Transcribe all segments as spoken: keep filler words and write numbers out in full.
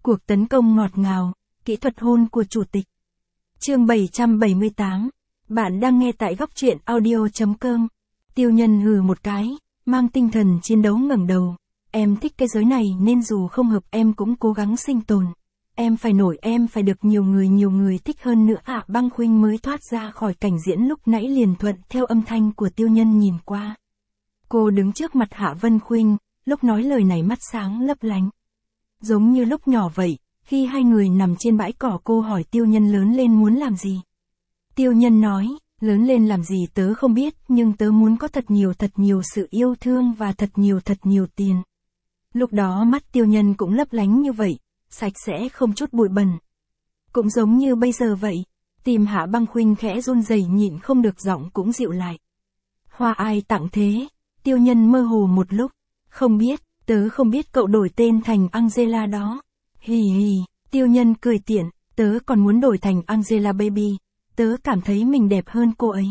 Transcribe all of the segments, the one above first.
Cuộc tấn công ngọt ngào, kỹ thuật hôn của chủ tịch. Chương bảy trăm bảy mươi tám. Bạn đang nghe tại góc truyện audio chấm com. Tiêu Nhân hừ một cái, mang tinh thần chiến đấu ngẩng đầu. Em thích cái giới này nên dù không hợp em cũng cố gắng sinh tồn. Em phải nổi, em phải được nhiều người nhiều người thích hơn nữa. Hạ Băng Khuynh mới thoát ra khỏi cảnh diễn lúc nãy liền thuận theo âm thanh của Tiêu Nhân nhìn qua. Cô đứng trước mặt Hạ Vân Khuynh, lúc nói lời này mắt sáng lấp lánh. Giống như lúc nhỏ vậy, khi hai người nằm trên bãi cỏ cô hỏi Tiêu Nhân lớn lên muốn làm gì. Tiêu Nhân nói, lớn lên làm gì tớ không biết, nhưng tớ muốn có thật nhiều thật nhiều sự yêu thương và thật nhiều thật nhiều tiền. Lúc đó mắt Tiêu Nhân cũng lấp lánh như vậy, sạch sẽ không chút bụi bẩn. Cũng giống như bây giờ vậy, tim Hạ Băng Khuynh khẽ run rẩy nhịn không được, giọng cũng dịu lại. Hoa ai tặng thế? Tiêu Nhân mơ hồ một lúc, không biết, tớ không biết cậu đổi tên thành Angela đó. Hì hì, Tiêu Nhân cười tiện, tớ còn muốn đổi thành Angela Baby, tớ cảm thấy mình đẹp hơn cô ấy.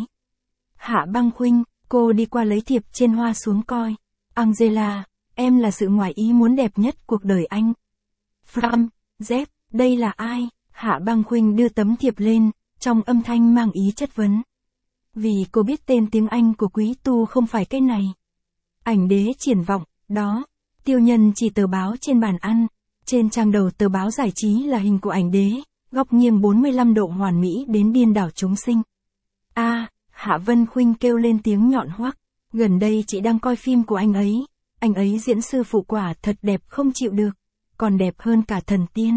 Hạ Băng Khuynh, cô đi qua lấy thiệp trên hoa xuống coi. Angela, em là sự ngoài ý muốn đẹp nhất cuộc đời anh. Fram, Dép, đây là ai? Hạ Băng Khuynh đưa tấm thiệp lên, trong âm thanh mang ý chất vấn. Vì cô biết tên tiếng Anh của quý tu không phải cái này. Ảnh đế triển vọng, đó. Tiêu Nhân chỉ tờ báo trên bàn ăn. Trên trang đầu tờ báo giải trí là hình của ảnh đế, góc nghiêng bốn mươi lăm độ hoàn mỹ đến điên đảo chúng sinh. A, à, Hạ Vân Khuynh kêu lên tiếng nhọn hoắc. Gần đây chị đang coi phim của anh ấy. Anh ấy diễn sư phụ quả thật đẹp không chịu được. Còn đẹp hơn cả thần tiên.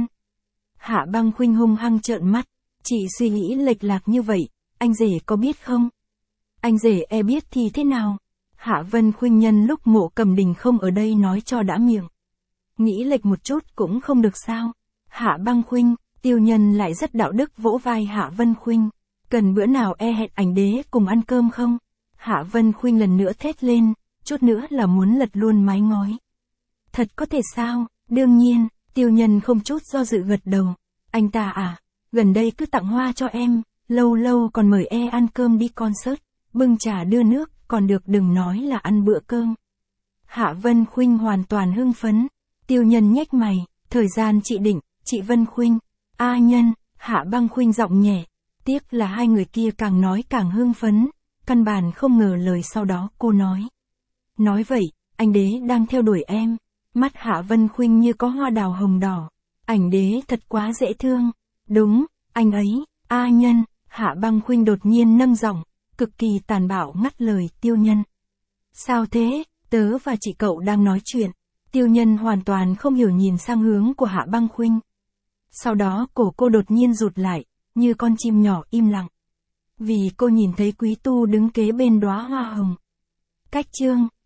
Hạ Băng Khuynh hung hăng trợn mắt. Chị suy nghĩ lệch lạc như vậy, anh rể có biết không? Anh rể e biết thì thế nào? Hạ Vân Khuynh nhân lúc Mộ Cầm Đình không ở đây nói cho đã miệng. Nghĩ lệch một chút cũng không được sao? Hạ Băng Khuynh, Tiêu Nhân lại rất đạo đức vỗ vai Hạ Vân Khuynh. Cần bữa nào e hẹn ảnh đế cùng ăn cơm không? Hạ Vân Khuynh lần nữa thét lên, chút nữa là muốn lật luôn mái ngói. Thật có thể sao? Đương nhiên, Tiêu Nhân không chút do dự gật đầu. Anh ta à, gần đây cứ tặng hoa cho em, lâu lâu còn mời e ăn cơm đi concert, bưng trà đưa nước, còn được đừng nói là ăn bữa cơm. Hạ Vân Khuynh hoàn toàn hưng phấn. Tiêu Nhân nhếch mày, thời gian chị định, chị Vân Khuynh. A Nhân, Hạ Băng Khuynh giọng nhẹ. Tiếc là hai người kia càng nói càng hưng phấn, căn bản không ngờ lời sau đó cô nói. Nói vậy, anh đế đang theo đuổi em. Mắt Hạ Vân Khuynh như có hoa đào hồng đỏ. Ảnh đế thật quá dễ thương. Đúng, anh ấy, A Nhân, Hạ Băng Khuynh đột nhiên nâng giọng, cực kỳ tàn bạo ngắt lời Tiêu Nhân. Sao thế, tớ và chị cậu đang nói chuyện. Tiêu Nhân hoàn toàn không hiểu nhìn sang hướng của Hạ Băng Khuynh. Sau đó cổ cô đột nhiên rụt lại, như con chim nhỏ im lặng. Vì cô nhìn thấy quý tu đứng kế bên đóa hoa hồng. Cách chương.